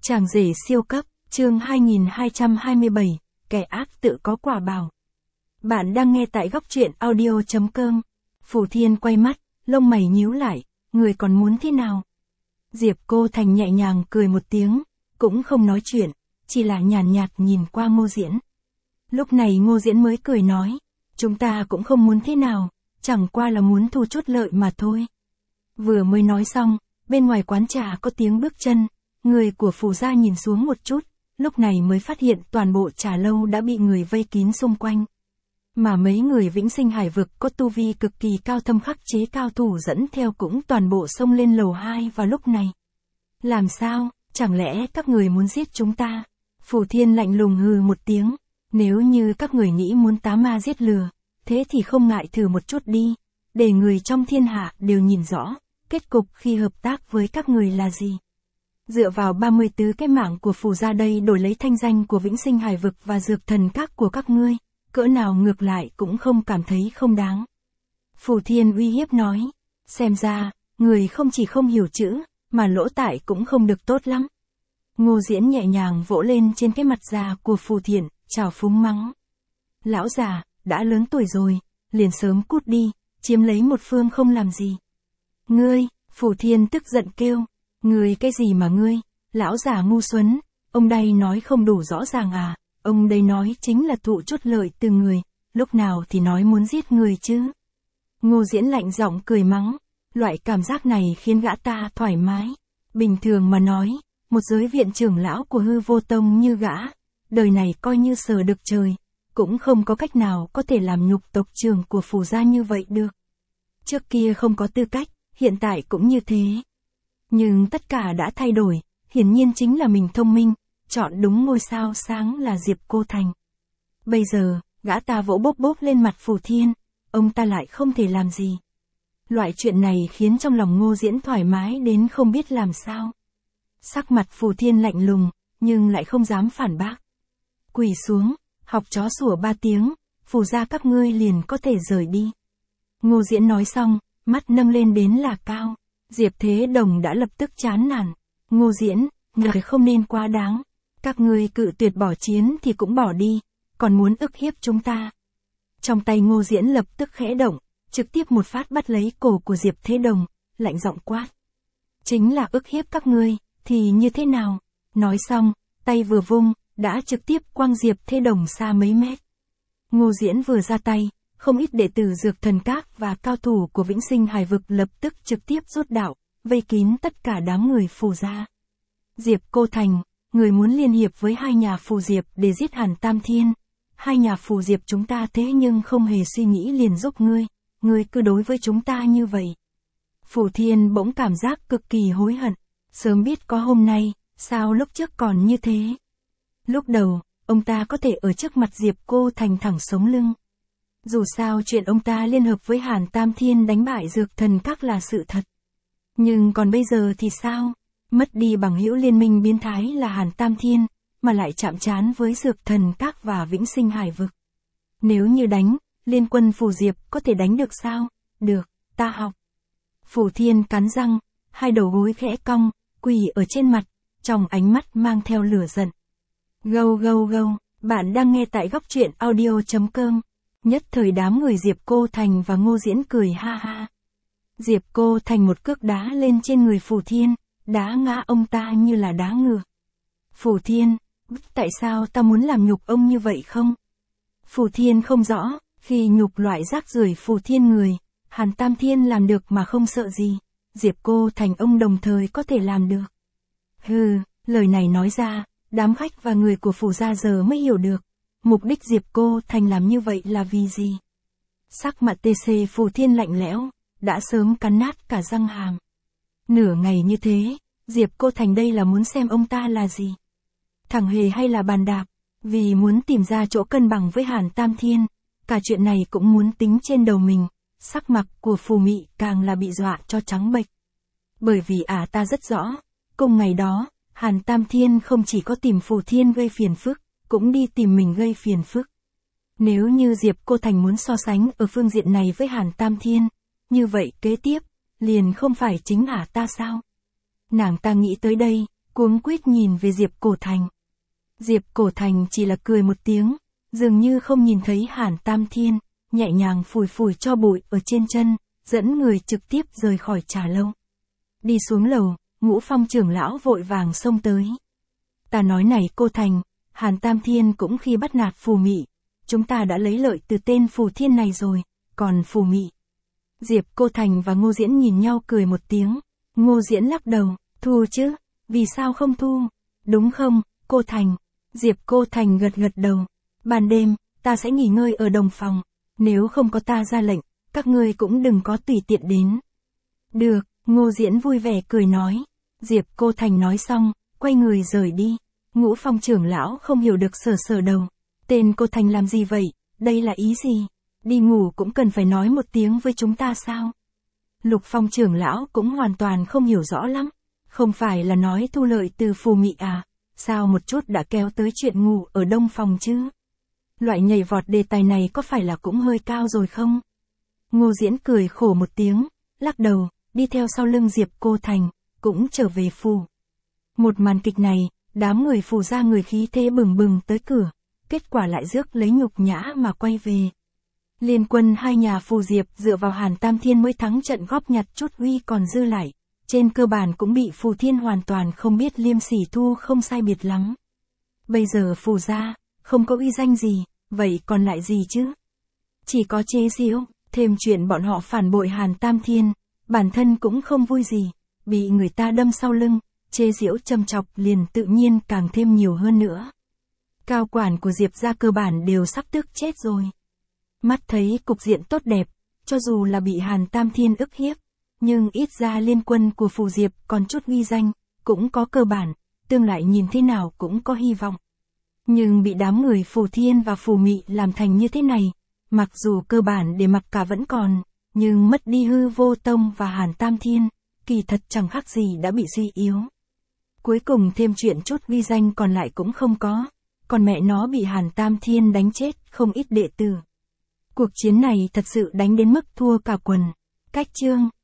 Chàng rể siêu cấp, chương 2227, kẻ ác tự có quả báo. Bạn đang nghe tại góc truyện audio.com. Phủ Thiên quay mắt, lông mày nhíu lại, người còn muốn thế nào? Diệp Cô Thành nhẹ nhàng cười một tiếng, cũng không nói chuyện, chỉ là nhàn nhạt nhìn qua Ngô Diễn. Lúc này Ngô Diễn mới cười nói, chúng ta cũng không muốn thế nào, chẳng qua là muốn thu chút lợi mà thôi. Vừa mới nói xong, bên ngoài quán trà có tiếng bước chân, người của Phủ gia nhìn xuống một chút, lúc này mới phát hiện toàn bộ trà lâu đã bị người vây kín xung quanh. Mà mấy người Vĩnh Sinh Hải vực có tu vi cực kỳ cao thâm khắc chế cao thủ dẫn theo cũng toàn bộ xông lên lầu 2 vào lúc này. Làm sao, chẳng lẽ các người muốn giết chúng ta? Phủ Thiên lạnh lùng hừ một tiếng, nếu như các người nghĩ muốn tá ma giết lừa, thế thì không ngại thử một chút đi, để người trong thiên hạ đều nhìn rõ, kết cục khi hợp tác với các người là gì. Dựa vào 34 cái mạng của Phủ gia đây đổi lấy thanh danh của Vĩnh Sinh Hải vực và dược thần các của các ngươi, cỡ nào ngược lại cũng không cảm thấy không đáng. Phủ Thiên uy hiếp nói, xem ra, người không chỉ không hiểu chữ, mà lỗ tại cũng không được tốt lắm. Ngô Diễn nhẹ nhàng vỗ lên trên cái mặt già của Phủ Thiên, chào phúng mắng. Lão già, đã lớn tuổi rồi, liền sớm cút đi, chiếm lấy một phương không làm gì. Ngươi, Phủ Thiên tức giận kêu, ngươi cái gì mà ngươi, lão già ngu xuẩn, ông đây nói không đủ rõ ràng à, ông đây nói chính là thụ chút lợi từ người, lúc nào thì nói muốn giết người chứ. Ngô Diễn lạnh giọng cười mắng, loại cảm giác này khiến gã ta thoải mái. Bình thường mà nói, một giới viện trưởng lão của Hư Vô Tông như gã, đời này coi như sờ được trời, cũng không có cách nào có thể làm nhục tộc trưởng của Phủ gia như vậy được. Trước kia không có tư cách, hiện tại cũng như thế. Nhưng tất cả đã thay đổi, hiển nhiên chính là mình thông minh, chọn đúng ngôi sao sáng là Diệp Cô Thành. Bây giờ, gã ta vỗ bốp bốp lên mặt Phủ Thiên, ông ta lại không thể làm gì. Loại chuyện này khiến trong lòng Ngô Diễn thoải mái đến không biết làm sao. Sắc mặt Phủ Thiên lạnh lùng, nhưng lại không dám phản bác. Quỳ xuống, học chó sủa 3 tiếng, Phủ gia các ngươi liền có thể rời đi. Ngô Diễn nói xong, mắt nâng lên đến là cao. Diệp Thế Đồng đã lập tức chán nản. Ngô Diễn, người không nên quá đáng. Các ngươi cự tuyệt bỏ chiến thì cũng bỏ đi, còn muốn ức hiếp chúng ta. Trong tay Ngô Diễn lập tức khẽ động, trực tiếp một phát bắt lấy cổ của Diệp Thế Đồng, lạnh giọng quát. Chính là ức hiếp các ngươi, thì như thế nào? Nói xong, tay vừa vung, đã trực tiếp quăng Diệp Thế Đồng xa mấy mét. Ngô Diễn vừa ra tay, không ít đệ tử dược thần các và cao thủ của Vĩnh Sinh Hải vực lập tức trực tiếp rút đạo, vây kín tất cả đám người Phủ gia. Diệp Cô Thành, người muốn liên hiệp với hai nhà Phủ Diệp để giết Hàn Tam Thiên. Hai nhà Phủ Diệp chúng ta thế nhưng không hề suy nghĩ liền giúp ngươi cứ đối với chúng ta như vậy. Phủ Thiên bỗng cảm giác cực kỳ hối hận, sớm biết có hôm nay, sao lúc trước còn như thế. Lúc đầu, ông ta có thể ở trước mặt Diệp Cô Thành thẳng sống lưng. Dù sao chuyện ông ta liên hợp với Hàn Tam Thiên đánh bại dược thần các là sự thật. Nhưng còn bây giờ thì sao? Mất đi bằng hữu liên minh biến thái là Hàn Tam Thiên, mà lại chạm trán với dược thần các và Vĩnh Sinh Hải vực. Nếu như đánh, liên quân Phủ Diệp có thể đánh được sao? Được, ta học. Phủ Thiên cắn răng, hai đầu gối khẽ cong, quỳ ở trên mặt, trong ánh mắt mang theo lửa giận. Gâu gâu gâu, bạn đang nghe tại góc truyện audio.com. Nhất thời đám người Diệp Cô Thành và Ngô Diễn cười ha ha. Diệp Cô Thành một cước đá lên trên người Phủ Thiên, đá ngã ông ta như là đá ngựa. Phủ Thiên, tại sao ta muốn làm nhục ông như vậy không? Phủ Thiên không rõ, khi nhục loại rác rưởi Phủ Thiên người, Hàn Tam Thiên làm được mà không sợ gì, Diệp Cô Thành ông đồng thời có thể làm được. Hừ, lời này nói ra, đám khách và người của Phủ gia giờ mới hiểu được. Mục đích Diệp Cô Thành làm như vậy là vì gì? Sắc mặt TC Phủ Thiên lạnh lẽo, đã sớm cắn nát cả răng hàm. Nửa ngày như thế, Diệp Cô Thành đây là muốn xem ông ta là gì? Thằng hề hay là bàn đạp? Vì muốn tìm ra chỗ cân bằng với Hàn Tam Thiên, cả chuyện này cũng muốn tính trên đầu mình. Sắc mặt của Phù Mị càng là bị dọa cho trắng bệch. Bởi vì ta rất rõ, cùng ngày đó, Hàn Tam Thiên không chỉ có tìm Phủ Thiên gây phiền phức, cũng đi tìm mình gây phiền phức. Nếu như Diệp Cô Thành muốn so sánh ở phương diện này với Hàn Tam Thiên, như vậy kế tiếp, liền không phải chính ta sao? Nàng ta nghĩ tới đây, cuống quýt nhìn về Diệp Cổ Thành. Diệp Cổ Thành chỉ là cười một tiếng, dường như không nhìn thấy Hàn Tam Thiên, nhẹ nhàng phủi phủi cho bụi ở trên chân, dẫn người trực tiếp rời khỏi trà lâu. Đi xuống lầu, Ngũ Phong trưởng lão vội vàng xông tới. Ta nói này cô Thành, Hàn Tam Thiên cũng khi bắt nạt Phù Mị, chúng ta đã lấy lợi từ tên Phù Thiên này rồi, còn Phù Mị. Diệp Cô Thành và Ngô Diễn nhìn nhau cười một tiếng, Ngô Diễn lắc đầu, thu chứ, vì sao không thu, đúng không, cô Thành? Diệp Cô Thành gật gật đầu, ban đêm, ta sẽ nghỉ ngơi ở đồng phòng, nếu không có ta ra lệnh, các ngươi cũng đừng có tùy tiện đến. Được, Ngô Diễn vui vẻ cười nói. Diệp Cô Thành nói xong, quay người rời đi. Ngũ Phong trưởng lão không hiểu được sờ đầu. Tên cô Thành làm gì vậy, đây là ý gì? Đi ngủ cũng cần phải nói một tiếng với chúng ta sao? Lục Phong trưởng lão cũng hoàn toàn không hiểu rõ lắm. Không phải là nói thu lợi từ Phù Mị à? Sao một chút đã kéo tới chuyện ngủ ở đông phòng chứ? Loại nhảy vọt đề tài này có phải là cũng hơi cao rồi không? Ngô Diễn cười khổ một tiếng, lắc đầu, đi theo sau lưng Diệp Cô Thành, cũng trở về phủ. Một màn kịch này, đám người Phù ra người khí thế bừng bừng tới cửa, kết quả lại rước lấy nhục nhã mà quay về. Liên quân hai nhà Phù Diệp dựa vào Hàn Tam Thiên mới thắng trận góp nhặt chút uy còn dư lại, trên cơ bản cũng bị Phù Thiên hoàn toàn không biết liêm sỉ thu không sai biệt lắm. Bây giờ Phù ra, không có uy danh gì, vậy còn lại gì chứ? Chỉ có chế giễu, thêm chuyện bọn họ phản bội Hàn Tam Thiên, bản thân cũng không vui gì, bị người ta đâm sau lưng, chế giễu châm chọc liền tự nhiên càng thêm nhiều hơn nữa. Cao quản của Diệp gia cơ bản đều sắp tức chết rồi. Mắt thấy cục diện tốt đẹp, cho dù là bị Hàn Tam Thiên ức hiếp, nhưng ít ra liên quân của Phù Diệp còn chút uy danh, cũng có cơ bản, tương lai nhìn thế nào cũng có hy vọng. Nhưng bị đám người Phù Thiên và Phù Mị làm thành như thế này, mặc dù cơ bản để mặc cả vẫn còn, nhưng mất đi Hư Vô Tông và Hàn Tam Thiên, kỳ thật chẳng khác gì đã bị suy yếu. Cuối cùng thêm chuyện chút uy danh còn lại cũng không có, còn mẹ nó bị Hàn Tam Thiên đánh chết không ít đệ tử. Cuộc chiến này thật sự đánh đến mức thua cả quần. Cách chương